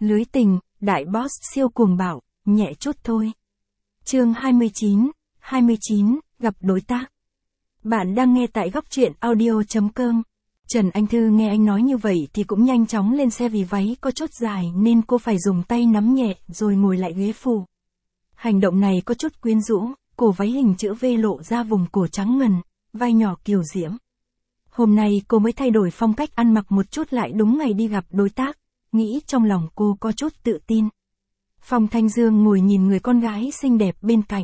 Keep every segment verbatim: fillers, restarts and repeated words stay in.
Lưới tình, đại boss siêu cuồng bạo, nhẹ chút thôi. Chương hai mươi chín, hai mươi chín, gặp đối tác. Bạn đang nghe tại góc truyện audio chấm com. Trần Anh Thư nghe anh nói như vậy thì cũng nhanh chóng lên xe vì váy có chốt dài nên cô phải dùng tay nắm nhẹ rồi ngồi lại ghế phụ. Hành động này có chút quyến rũ, cổ váy hình chữ V lộ ra vùng cổ trắng ngần, vai nhỏ kiều diễm. Hôm nay cô mới thay đổi phong cách ăn mặc một chút lại đúng ngày đi gặp đối tác, nghĩ trong lòng cô có chút tự tin. Phong Thanh Dương ngồi nhìn người con gái xinh đẹp bên cạnh.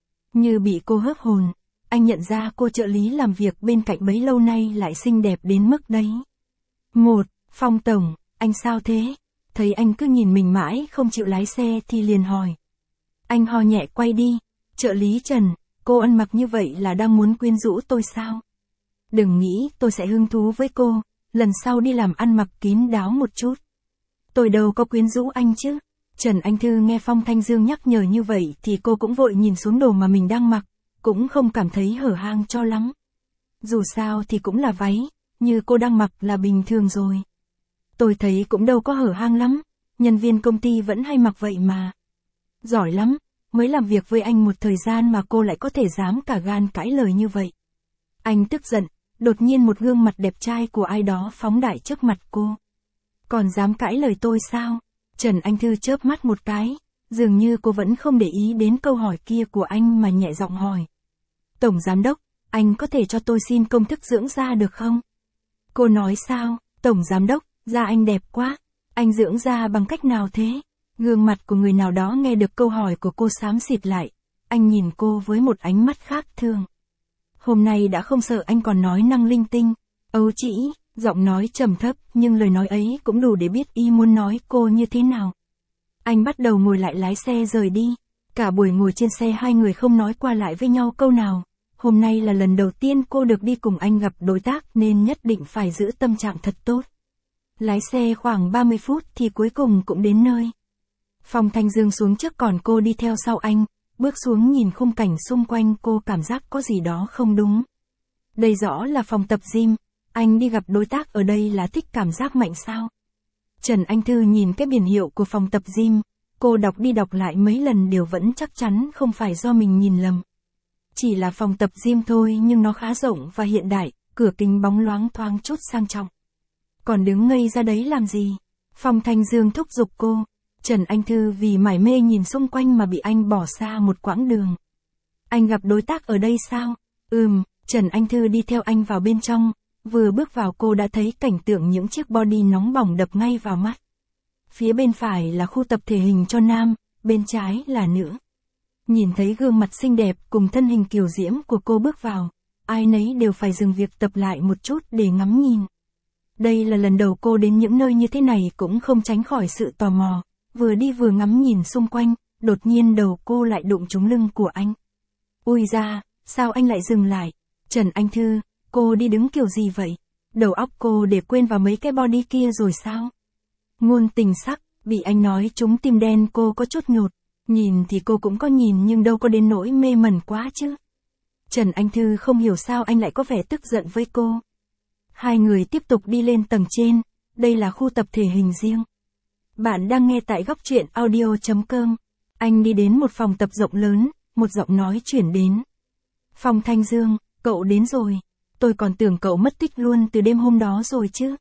Như bị cô hớp hồn, anh nhận ra cô trợ lý làm việc bên cạnh bấy lâu nay lại xinh đẹp đến mức đấy. Một, Phong Tổng, anh sao thế? Thấy anh cứ nhìn mình mãi không chịu lái xe thì liền hỏi. Anh ho nhẹ quay đi, trợ lý Trần, cô ăn mặc như vậy là đang muốn quyến rũ tôi sao? Đừng nghĩ tôi sẽ hứng thú với cô, lần sau đi làm ăn mặc kín đáo một chút. Tôi đâu có quyến rũ anh chứ. Trần Anh Thư nghe Phong Thanh Dương nhắc nhở như vậy thì cô cũng vội nhìn xuống đồ mà mình đang mặc, cũng không cảm thấy hở hang cho lắm. Dù sao thì cũng là váy, như cô đang mặc là bình thường rồi. Tôi thấy cũng đâu có hở hang lắm, nhân viên công ty vẫn hay mặc vậy mà. Giỏi lắm, mới làm việc với anh một thời gian mà cô lại có thể dám cả gan cãi lời như vậy. Anh tức giận, đột nhiên một gương mặt đẹp trai của ai đó phóng đại trước mặt cô. Còn dám cãi lời tôi sao? Trần Anh Thư chớp mắt một cái, dường như cô vẫn không để ý đến câu hỏi kia của anh mà nhẹ giọng hỏi. Tổng Giám Đốc, anh có thể cho tôi xin công thức dưỡng da được không? Cô nói sao? Tổng Giám Đốc, da anh đẹp quá. Anh dưỡng da bằng cách nào thế? Gương mặt của người nào đó nghe được câu hỏi của cô xám xịt lại. Anh nhìn cô với một ánh mắt khác thường. Hôm nay đã không sợ anh còn nói năng linh tinh. Ấu trĩ, giọng nói trầm thấp nhưng lời nói ấy cũng đủ để biết y muốn nói cô như thế nào. Anh bắt đầu ngồi lại lái xe rời đi. Cả buổi ngồi trên xe hai người không nói qua lại với nhau câu nào. Hôm nay là lần đầu tiên cô được đi cùng anh gặp đối tác nên nhất định phải giữ tâm trạng thật tốt. Lái xe khoảng ba mươi phút thì cuối cùng cũng đến nơi. Phong Thanh Dương xuống trước còn cô đi theo sau anh, bước xuống nhìn khung cảnh xung quanh cô cảm giác có gì đó không đúng. Đây rõ là phòng tập gym, anh đi gặp đối tác ở đây là thích cảm giác mạnh sao? Trần Anh Thư nhìn cái biển hiệu của phòng tập gym, cô đọc đi đọc lại mấy lần đều vẫn chắc chắn không phải do mình nhìn lầm. Chỉ là phòng tập gym thôi nhưng nó khá rộng và hiện đại, cửa kính bóng loáng thoáng chút sang trọng. Còn đứng ngây ra đấy làm gì? Phong Thanh Dương thúc giục cô. Trần Anh Thư vì mải mê nhìn xung quanh mà bị anh bỏ xa một quãng đường. Anh gặp đối tác ở đây sao? Ừm, Trần Anh Thư đi theo anh vào bên trong, vừa bước vào cô đã thấy cảnh tượng những chiếc body nóng bỏng đập ngay vào mắt. Phía bên phải là khu tập thể hình cho nam, bên trái là nữ. Nhìn thấy gương mặt xinh đẹp cùng thân hình kiều diễm của cô bước vào, ai nấy đều phải dừng việc tập lại một chút để ngắm nhìn. Đây là lần đầu cô đến những nơi như thế này cũng không tránh khỏi sự tò mò. Vừa đi vừa ngắm nhìn xung quanh, đột nhiên đầu cô lại đụng trúng lưng của anh. Ui da, sao anh lại dừng lại? Trần Anh Thư, cô đi đứng kiểu gì vậy? Đầu óc cô để quên vào mấy cái body kia rồi sao? Ngôn tình sắc, bị anh nói trúng tim đen cô có chút nhột. Nhìn thì cô cũng có nhìn nhưng đâu có đến nỗi mê mẩn quá chứ. Trần Anh Thư không hiểu sao anh lại có vẻ tức giận với cô. Hai người tiếp tục đi lên tầng trên, đây là khu tập thể hình riêng. Bạn đang nghe tại góc truyện audio chấm com. Anh đi đến một phòng tập rộng lớn, một giọng nói chuyển đến. Phong Thanh Dương, cậu đến rồi. Tôi còn tưởng cậu mất tích luôn từ đêm hôm đó rồi chứ.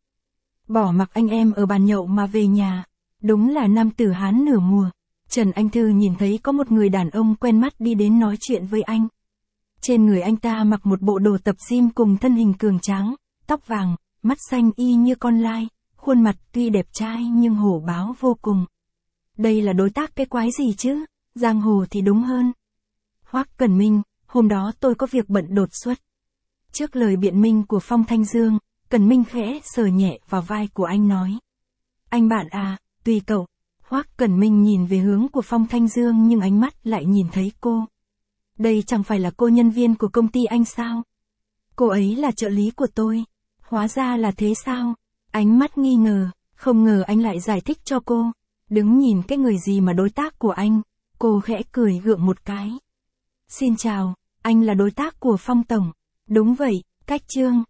Bỏ mặc anh em ở bàn nhậu mà về nhà. Đúng là nam tử Hán nửa mùa. Trần Anh Thư nhìn thấy có một người đàn ông quen mắt đi đến nói chuyện với anh. Trên người anh ta mặc một bộ đồ tập gym cùng thân hình cường tráng, tóc vàng, mắt xanh y như con lai. Khuôn mặt tuy đẹp trai nhưng hổ báo vô cùng. Đây là đối tác cái quái gì chứ? Giang hồ thì đúng hơn. Hoắc Cẩn Minh, hôm đó tôi có việc bận đột xuất. Trước lời biện minh của Phong Thanh Dương, Cẩn Minh khẽ sờ nhẹ vào vai của anh nói. Anh bạn à, tùy cậu. Hoắc Cẩn Minh nhìn về hướng của Phong Thanh Dương nhưng ánh mắt lại nhìn thấy cô. Đây chẳng phải là cô nhân viên của công ty anh sao? Cô ấy là trợ lý của tôi. Hóa ra là thế sao? Ánh mắt nghi ngờ, không ngờ anh lại giải thích cho cô. Đứng nhìn cái người gì mà đối tác của anh, cô khẽ cười gượng một cái. Xin chào, anh là đối tác của Phong Tổng. Đúng vậy, cách chương.